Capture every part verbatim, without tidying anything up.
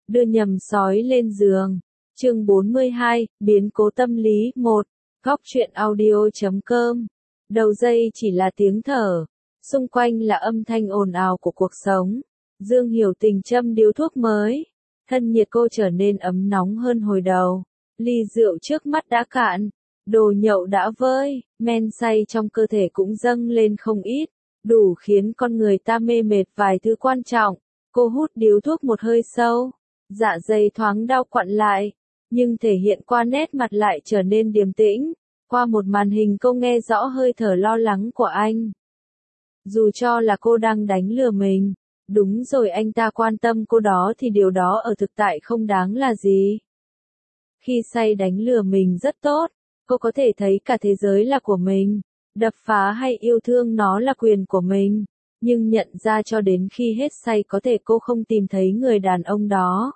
đưa nhầm sói lên giường. Chương bốn mươi hai, biến cố tâm lý một. Góc truyện audio chấm com. Đầu dây chỉ là tiếng thở, xung quanh là âm thanh ồn ào của cuộc sống. Dương Hiểu Tình châm điếu thuốc mới, thân nhiệt cô trở nên ấm nóng hơn hồi đầu. Ly rượu trước mắt đã cạn, đồ nhậu đã vơi, men say trong cơ thể cũng dâng lên không ít, đủ khiến con người ta mê mệt vài thứ quan trọng. Cô hút điếu thuốc một hơi sâu, dạ dày thoáng đau quặn lại, nhưng thể hiện qua nét mặt lại trở nên điềm tĩnh. Qua một màn hình cô nghe rõ hơi thở lo lắng của anh. Dù cho là cô đang đánh lừa mình, đúng rồi, anh ta quan tâm cô đó thì điều đó ở thực tại không đáng là gì. Khi say đánh lừa mình rất tốt, cô có thể thấy cả thế giới là của mình, đập phá hay yêu thương nó là quyền của mình, nhưng nhận ra cho đến khi hết say có thể cô không tìm thấy người đàn ông đó.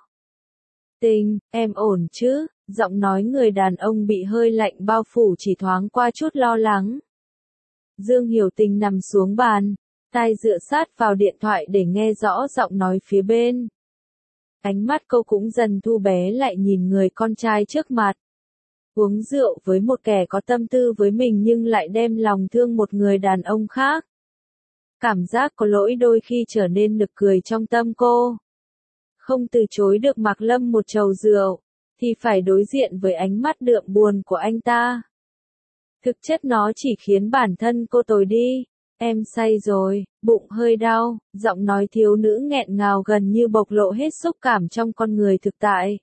Tình, em ổn chứ? Giọng nói người đàn ông bị hơi lạnh bao phủ chỉ thoáng qua chút lo lắng. Dương Hiểu Tình nằm xuống bàn, tai dựa sát vào điện thoại để nghe rõ giọng nói phía bên. Ánh mắt cô cũng dần thu bé lại nhìn người con trai trước mặt. Uống rượu với một kẻ có tâm tư với mình nhưng lại đem lòng thương một người đàn ông khác. Cảm giác có lỗi đôi khi trở nên nực cười trong tâm cô. Không từ chối được Mạc Lâm một chầu rượu, thì phải đối diện với ánh mắt đượm buồn của anh ta. Thực chất nó chỉ khiến bản thân cô tồi đi. Em say rồi, bụng hơi đau, giọng nói thiếu nữ nghẹn ngào gần như bộc lộ hết xúc cảm trong con người thực tại.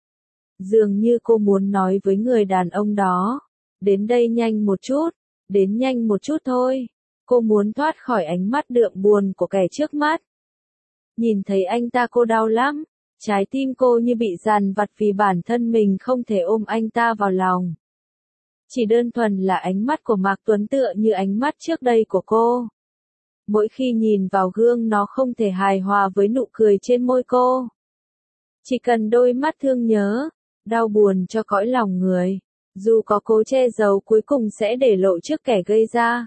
Dường như cô muốn nói với người đàn ông đó, đến đây nhanh một chút, đến nhanh một chút thôi. Cô muốn thoát khỏi ánh mắt đượm buồn của kẻ trước mắt. Nhìn thấy anh ta cô đau lắm, trái tim cô như bị dằn vặt vì bản thân mình không thể ôm anh ta vào lòng. Chỉ đơn thuần là ánh mắt của Mạc Tuấn tựa như ánh mắt trước đây của cô. Mỗi khi nhìn vào gương nó không thể hài hòa với nụ cười trên môi cô. Chỉ cần đôi mắt thương nhớ, đau buồn cho cõi lòng người, dù có cố che giấu cuối cùng sẽ để lộ trước kẻ gây ra.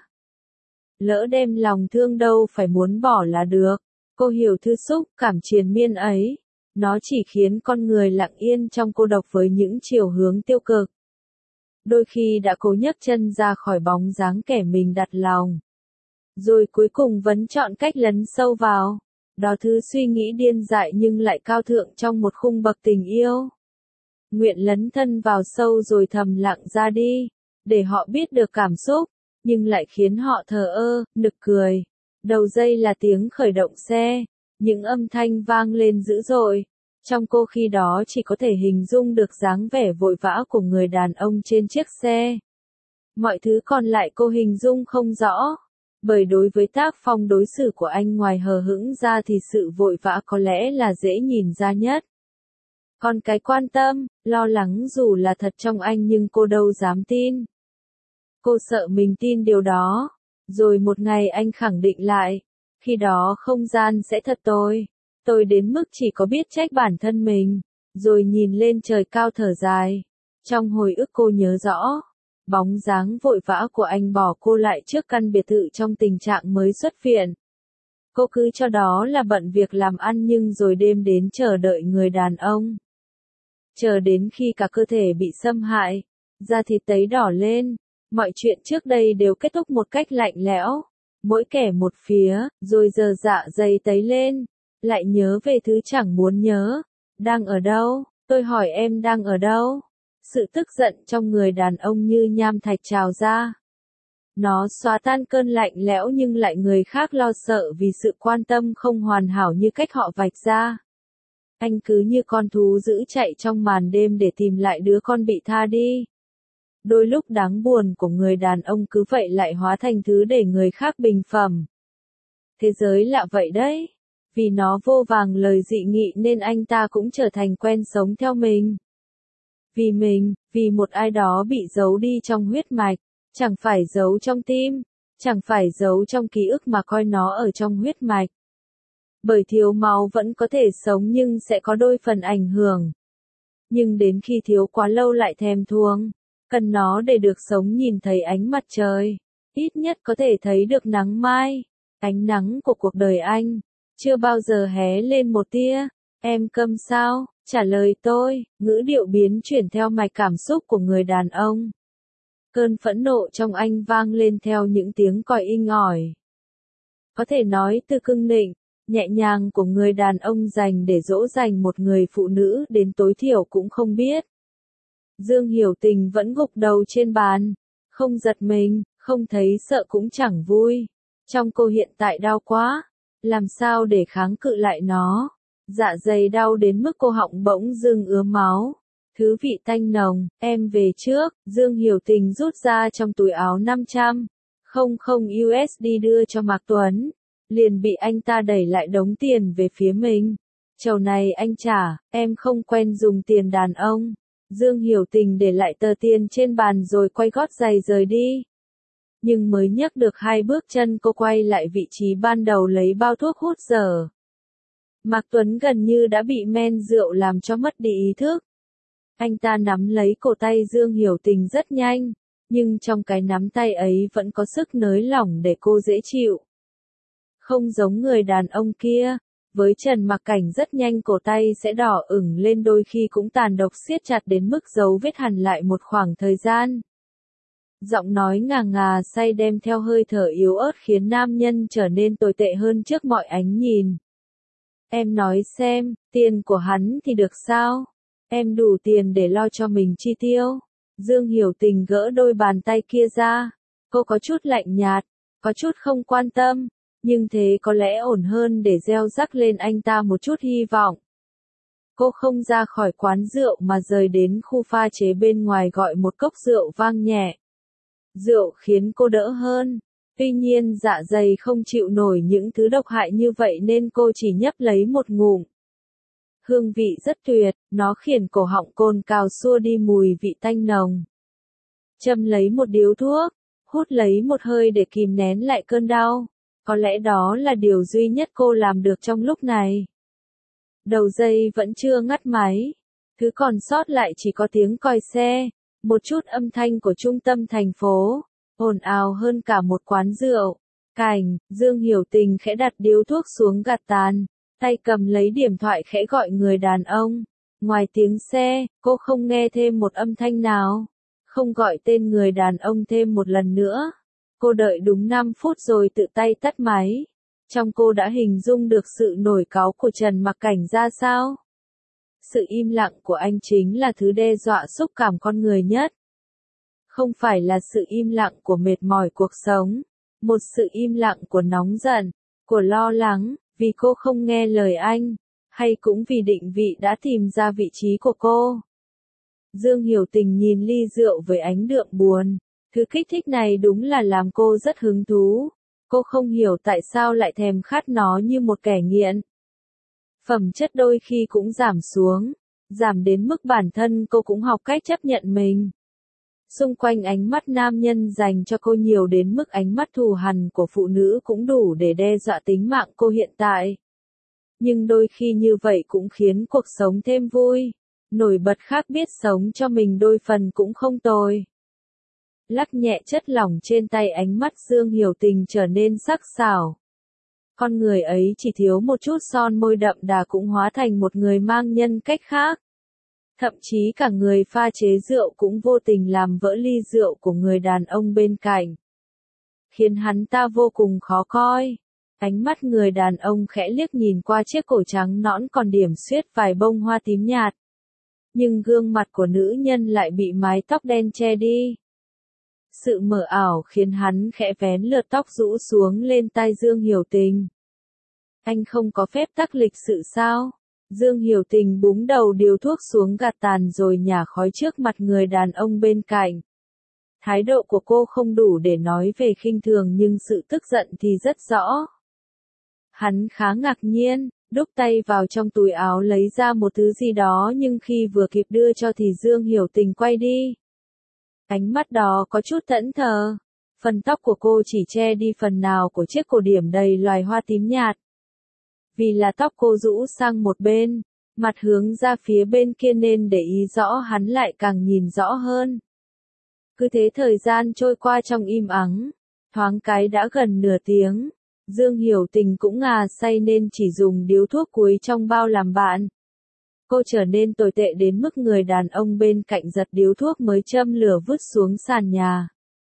Lỡ đem lòng thương đâu phải muốn bỏ là được. Cô hiểu thứ xúc cảm triền miên ấy, nó chỉ khiến con người lặng yên trong cô độc với những chiều hướng tiêu cực. Đôi khi đã cố nhấc chân ra khỏi bóng dáng kẻ mình đặt lòng, rồi cuối cùng vẫn chọn cách lấn sâu vào. Đó thứ suy nghĩ điên dại nhưng lại cao thượng trong một khung bậc tình yêu. Nguyện lấn thân vào sâu rồi thầm lặng ra đi, để họ biết được cảm xúc, nhưng lại khiến họ thờ ơ, nực cười. Đầu dây là tiếng khởi động xe, những âm thanh vang lên dữ dội. Trong cô khi đó chỉ có thể hình dung được dáng vẻ vội vã của người đàn ông trên chiếc xe. Mọi thứ còn lại cô hình dung không rõ, bởi đối với tác phong đối xử của anh ngoài hờ hững ra thì sự vội vã có lẽ là dễ nhìn ra nhất. Còn cái quan tâm, lo lắng dù là thật trong anh nhưng cô đâu dám tin. Cô sợ mình tin điều đó. Rồi một ngày anh khẳng định lại, khi đó không gian sẽ thật tồi, tồi đến mức chỉ có biết trách bản thân mình, rồi nhìn lên trời cao thở dài. Trong hồi ức cô nhớ rõ, bóng dáng vội vã của anh bỏ cô lại trước căn biệt thự trong tình trạng mới xuất viện. Cô cứ cho đó là bận việc làm ăn nhưng rồi đêm đến chờ đợi người đàn ông. Chờ đến khi cả cơ thể bị xâm hại, da thịt tấy đỏ lên. Mọi chuyện trước đây đều kết thúc một cách lạnh lẽo, mỗi kẻ một phía, rồi giờ dạ dày tấy lên, lại nhớ về thứ chẳng muốn nhớ. Đang ở đâu? Tôi hỏi em đang ở đâu? Sự tức giận trong người đàn ông như nham thạch trào ra. Nó xóa tan cơn lạnh lẽo nhưng lại người khác lo sợ vì sự quan tâm không hoàn hảo như cách họ vạch ra. Anh cứ như con thú dữ chạy trong màn đêm để tìm lại đứa con bị tha đi. Đôi lúc đáng buồn của người đàn ông cứ vậy lại hóa thành thứ để người khác bình phẩm. Thế giới lạ vậy đấy. Vì nó vô vàng lời dị nghị nên anh ta cũng trở thành quen sống theo mình. Vì mình, vì một ai đó bị giấu đi trong huyết mạch, chẳng phải giấu trong tim, chẳng phải giấu trong ký ức mà coi nó ở trong huyết mạch. Bởi thiếu máu vẫn có thể sống nhưng sẽ có đôi phần ảnh hưởng. Nhưng đến khi thiếu quá lâu lại thèm thuồng. Cần nó để được sống nhìn thấy ánh mặt trời, ít nhất có thể thấy được nắng mai, ánh nắng của cuộc đời anh, chưa bao giờ hé lên một tia, Em câm sao? Trả lời tôi, ngữ điệu biến chuyển theo mạch cảm xúc của người đàn ông. Cơn phẫn nộ trong anh vang lên theo những tiếng còi inh ỏi. Có thể nói từ cưng nịnh, nhẹ nhàng của người đàn ông dành để dỗ dành một người phụ nữ đến tối thiểu cũng không biết. Dương Hiểu Tình vẫn gục đầu trên bàn, không giật mình, không thấy sợ cũng chẳng vui. Trong cô hiện tại đau quá, làm sao để kháng cự lại nó? Dạ dày đau đến mức cô họng bỗng dưng ứa máu. Thứ vị tanh nồng, em về trước, Dương Hiểu Tình rút ra trong túi áo năm trăm nghìn u ét đê đưa cho Mạc Tuấn, liền bị anh ta đẩy lại đống tiền về phía mình. Chầu này anh trả, em không quen dùng tiền đàn ông. Dương Hiểu Tình để lại tờ tiền trên bàn rồi quay gót giày rời đi. Nhưng mới nhấc được hai bước chân cô quay lại vị trí ban đầu lấy bao thuốc hút dở. Mạc Tuấn gần như đã bị men rượu làm cho mất đi ý thức. Anh ta nắm lấy cổ tay Dương Hiểu Tình rất nhanh, nhưng trong cái nắm tay ấy vẫn có sức nới lỏng để cô dễ chịu. Không giống người đàn ông kia, với Trần Mặc Cảnh rất nhanh cổ tay sẽ đỏ ửng lên, đôi khi cũng tàn độc siết chặt đến mức dấu vết hằn lại một khoảng thời gian. Giọng nói ngà ngà say đem theo hơi thở yếu ớt khiến nam nhân trở nên tồi tệ hơn trước mọi ánh nhìn. Em nói xem, tiền của hắn thì được sao? Em đủ tiền để lo cho mình chi tiêu. Dương Hiểu Tình gỡ đôi bàn tay kia ra. Cô có chút lạnh nhạt, có chút không quan tâm, nhưng thế có lẽ ổn hơn để gieo rắc lên anh ta một chút hy vọng. Cô không ra khỏi quán rượu mà rời đến khu pha chế bên ngoài gọi một cốc rượu vang nhẹ. Rượu khiến cô đỡ hơn. Tuy nhiên dạ dày không chịu nổi những thứ độc hại như vậy nên cô chỉ nhấp lấy một ngụm. Hương vị rất tuyệt, nó khiến cổ họng cồn cào xua đi mùi vị tanh nồng. Châm lấy một điếu thuốc, hút lấy một hơi để kìm nén lại cơn đau. Có lẽ đó là điều duy nhất cô làm được trong lúc này. Đầu dây vẫn chưa ngắt máy. Thứ còn sót lại chỉ có tiếng còi xe, một chút âm thanh của trung tâm thành phố, ồn ào hơn cả một quán rượu. Cảnh, Dương Hiểu Tình khẽ đặt điếu thuốc xuống gạt tàn, tay cầm lấy điểm thoại khẽ gọi người đàn ông. Ngoài tiếng xe, cô không nghe thêm một âm thanh nào. Không gọi tên người đàn ông thêm một lần nữa. Cô đợi đúng năm phút rồi tự tay tắt máy. Trong cô đã hình dung được sự nổi cáu của Trần Mặc Cảnh ra sao. Sự im lặng của anh chính là thứ đe dọa xúc cảm con người nhất. Không phải là sự im lặng của mệt mỏi cuộc sống, một sự im lặng của nóng giận, của lo lắng, vì cô không nghe lời anh, hay cũng vì định vị đã tìm ra vị trí của cô. Dương Hiểu Tình nhìn ly rượu với ánh đượm buồn, thứ kích thích này đúng là làm cô rất hứng thú. Cô không hiểu tại sao lại thèm khát nó như một kẻ nghiện. Phẩm chất đôi khi cũng giảm xuống, giảm đến mức bản thân cô cũng học cách chấp nhận mình. Xung quanh ánh mắt nam nhân dành cho cô nhiều đến mức ánh mắt thù hằn của phụ nữ cũng đủ để đe dọa tính mạng cô hiện tại. Nhưng đôi khi như vậy cũng khiến cuộc sống thêm vui, nổi bật khác biết sống cho mình đôi phần cũng không tồi. Lắc nhẹ chất lỏng trên tay, ánh mắt Dương Hiểu Tình trở nên sắc sảo. Con người ấy chỉ thiếu một chút son môi đậm đà cũng hóa thành một người mang nhân cách khác. Thậm chí cả người pha chế rượu cũng vô tình làm vỡ ly rượu của người đàn ông bên cạnh, khiến hắn ta vô cùng khó coi. Ánh mắt người đàn ông khẽ liếc nhìn qua chiếc cổ trắng nõn còn điểm xuyết vài bông hoa tím nhạt. Nhưng gương mặt của nữ nhân lại bị mái tóc đen che đi. Sự mờ ảo khiến hắn khẽ vén lượt tóc rũ xuống lên tai Dương Hiểu Tình. Anh không có phép tắc lịch sự sao? Dương Hiểu Tình búng đầu điếu thuốc xuống gạt tàn rồi nhả khói trước mặt người đàn ông bên cạnh. Thái độ của cô không đủ để nói về khinh thường nhưng sự tức giận thì rất rõ. Hắn khá ngạc nhiên, đút tay vào trong túi áo lấy ra một thứ gì đó nhưng khi vừa kịp đưa cho thì Dương Hiểu Tình quay đi. Ánh mắt đó có chút thẫn thờ. Phần tóc của cô chỉ che đi phần nào của chiếc cổ điểm đầy loài hoa tím nhạt. Vì là tóc cô rũ sang một bên, mặt hướng ra phía bên kia nên để ý rõ hắn lại càng nhìn rõ hơn. Cứ thế thời gian trôi qua trong im ắng, thoáng cái đã gần nửa tiếng. Dương Hiểu Tình cũng ngà say nên chỉ dùng điếu thuốc cuối trong bao làm bạn, Cô trở nên tồi tệ đến mức người đàn ông bên cạnh giật điếu thuốc mới châm lửa vứt xuống sàn nhà.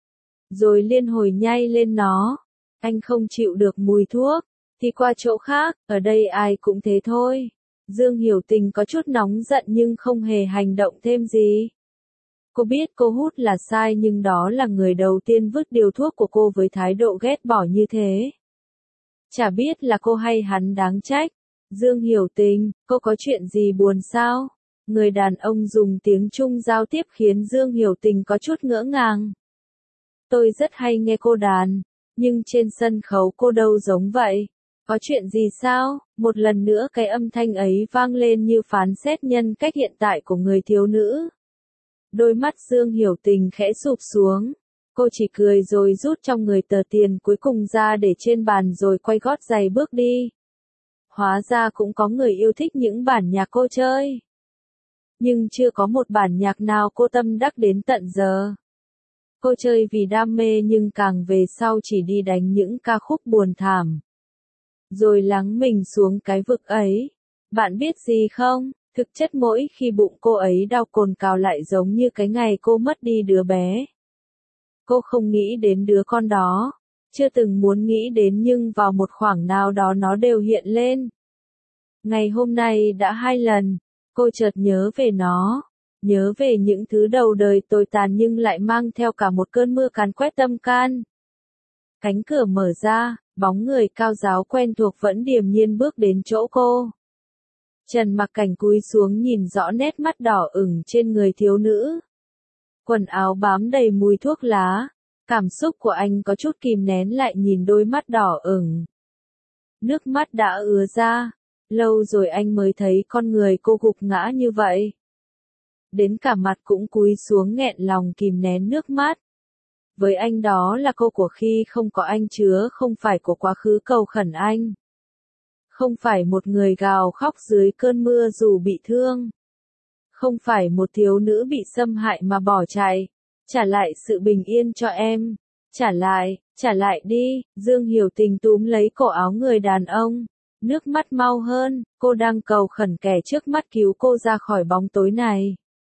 Rồi liên hồi nhay lên nó. Anh không chịu được mùi thuốc, thì qua chỗ khác, ở đây ai cũng thế thôi. Dương Hiểu Tình có chút nóng giận nhưng không hề hành động thêm gì. Cô biết cô hút là sai nhưng đó là người đầu tiên vứt điều thuốc của cô với thái độ ghét bỏ như thế. Chả biết là cô hay hắn đáng trách. Dương Hiểu Tình, cô có chuyện gì buồn sao? Người đàn ông dùng tiếng Trung giao tiếp khiến Dương Hiểu Tình có chút ngỡ ngàng. Tôi rất hay nghe cô đàn, nhưng trên sân khấu cô đâu giống vậy. Có chuyện gì sao? Một lần nữa cái âm thanh ấy vang lên như phán xét nhân cách hiện tại của người thiếu nữ. Đôi mắt Dương Hiểu Tình khẽ sụp xuống. Cô chỉ cười rồi rút trong người tờ tiền cuối cùng ra để trên bàn rồi quay gót giày bước đi. Hóa ra cũng có người yêu thích những bản nhạc cô chơi. Nhưng chưa có một bản nhạc nào cô tâm đắc đến tận giờ. Cô chơi vì đam mê nhưng càng về sau chỉ đi đánh những ca khúc buồn thảm. Rồi lắng mình xuống cái vực ấy. Bạn biết gì không? Thực chất mỗi khi bụng cô ấy đau cồn cào lại giống như cái ngày cô mất đi đứa bé. Cô không nghĩ đến đứa con đó. Chưa từng muốn nghĩ đến nhưng vào một khoảng nào đó nó đều hiện lên. Ngày hôm nay đã hai lần, cô chợt nhớ về nó. Nhớ về những thứ đầu đời tồi tàn nhưng lại mang theo cả một cơn mưa càn quét tâm can. Cánh cửa mở ra, bóng người cao ráo quen thuộc vẫn điềm nhiên bước đến chỗ cô. Trần Mặc Cảnh cúi xuống nhìn rõ nét mắt đỏ ửng trên người thiếu nữ. Quần áo bám đầy mùi thuốc lá. Cảm xúc của anh có chút kìm nén lại nhìn đôi mắt đỏ ửng. Nước mắt đã ứa ra. Lâu rồi anh mới thấy con người cô gục ngã như vậy. Đến cả mặt cũng cúi xuống nghẹn lòng kìm nén nước mắt. Với anh đó là cô của khi không có anh chứa không phải của quá khứ cầu khẩn anh. Không phải một người gào khóc dưới cơn mưa dù bị thương. Không phải một thiếu nữ bị xâm hại mà bỏ chạy. Trả lại sự bình yên cho em. Trả lại, trả lại đi. Dương Hiểu Tình túm lấy cổ áo người đàn ông. Nước mắt mau hơn, cô đang cầu khẩn kẻ trước mắt cứu cô ra khỏi bóng tối này.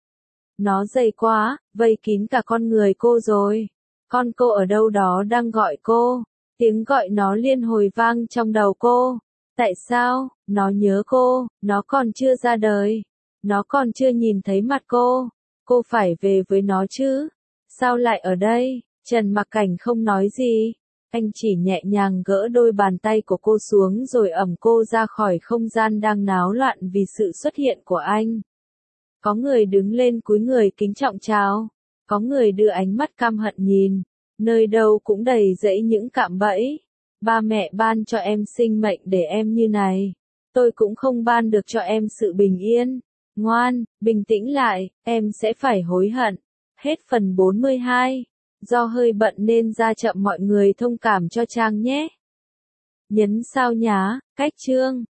Nó dày quá, vây kín cả con người cô rồi. Con cô ở đâu đó đang gọi cô. Tiếng gọi nó liên hồi vang trong đầu cô. Tại sao? Nó nhớ cô, nó còn chưa ra đời. Nó còn chưa nhìn thấy mặt cô. Cô phải về với nó chứ. Sao lại ở đây? Trần Mặc Cảnh không nói gì. Anh chỉ nhẹ nhàng gỡ đôi bàn tay của cô xuống rồi ẵm cô ra khỏi không gian đang náo loạn vì sự xuất hiện của anh. Có người đứng lên cúi người kính trọng chào. Có người đưa ánh mắt căm hận nhìn. Nơi đâu cũng đầy rẫy những cạm bẫy. Ba mẹ ban cho em sinh mệnh để em như này. Tôi cũng không ban được cho em sự bình yên. Ngoan, bình tĩnh lại, em sẽ phải hối hận. Hết phần bốn mươi hai. Do hơi bận nên ra chậm mọi người thông cảm cho Trang nhé. Nhấn sao nhá, cách chương.